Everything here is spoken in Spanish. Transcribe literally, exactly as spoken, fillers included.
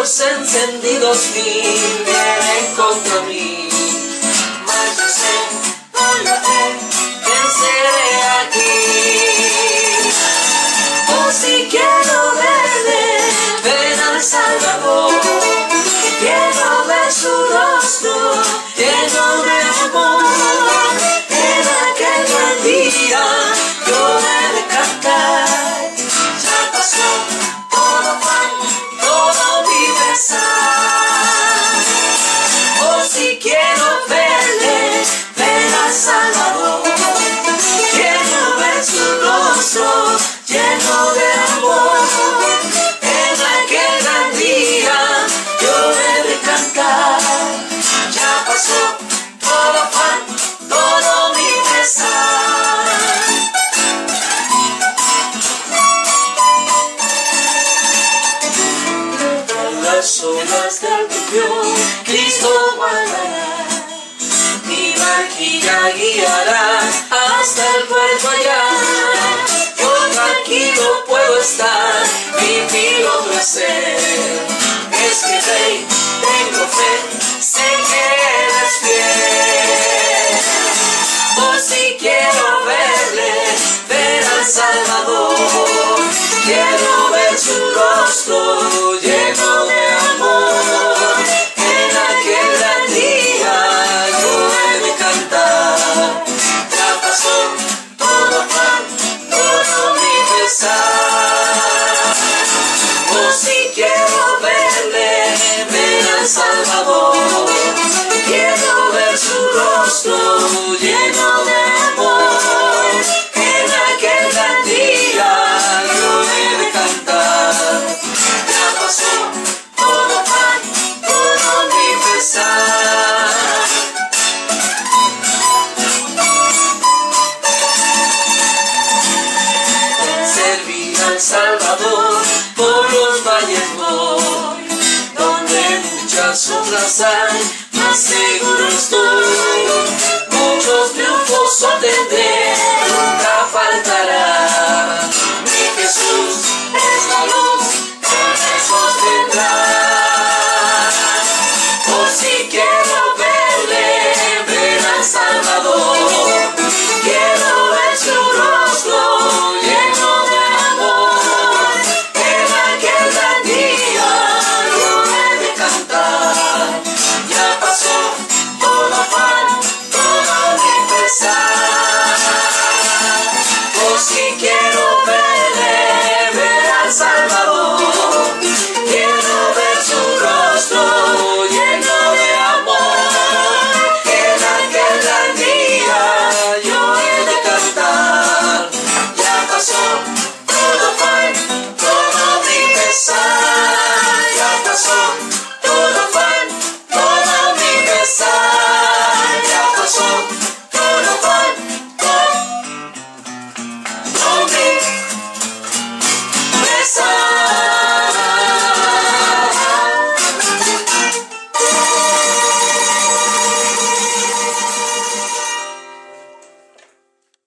dardos encendidos mil vienen contra mí, mas yo sé, con la fe, venceré aquí. Oh, si quiero verle, ven al Salvador, quiero ver su rostro, lleno de amor. En aquel gran día yo he de cantar, ya pasó todo afán, todo mi pesar. Oh, si quiero verle, ven al Salvador, quiero ver su rostro, lleno de amor. En aquel gran día yo he de cantar, ya pasó todo afán, todo mi pesar. En las olas del río Cristo guardará, mi barquilla guiará hasta el puerto allá. Yo tranquilo puedo estar, mi filo placer. Es mi rey, tengo fe, sé que él es fiel. Oh, si quiero verle, ver al Salvador, quiero ver su rostro, lleno de amor. En aquel gran día yo he de cantar, ya pasó todo afán, todo mi pesar. Oh, si quiero verle, ven al Salvador, quiero ver su rostro, lleno de amor. En aquel gran día yo he de cantar, ya pasó todo afán, todo mi pesar. Servir al Salvador, por los valles voy, donde muchas sombras hay.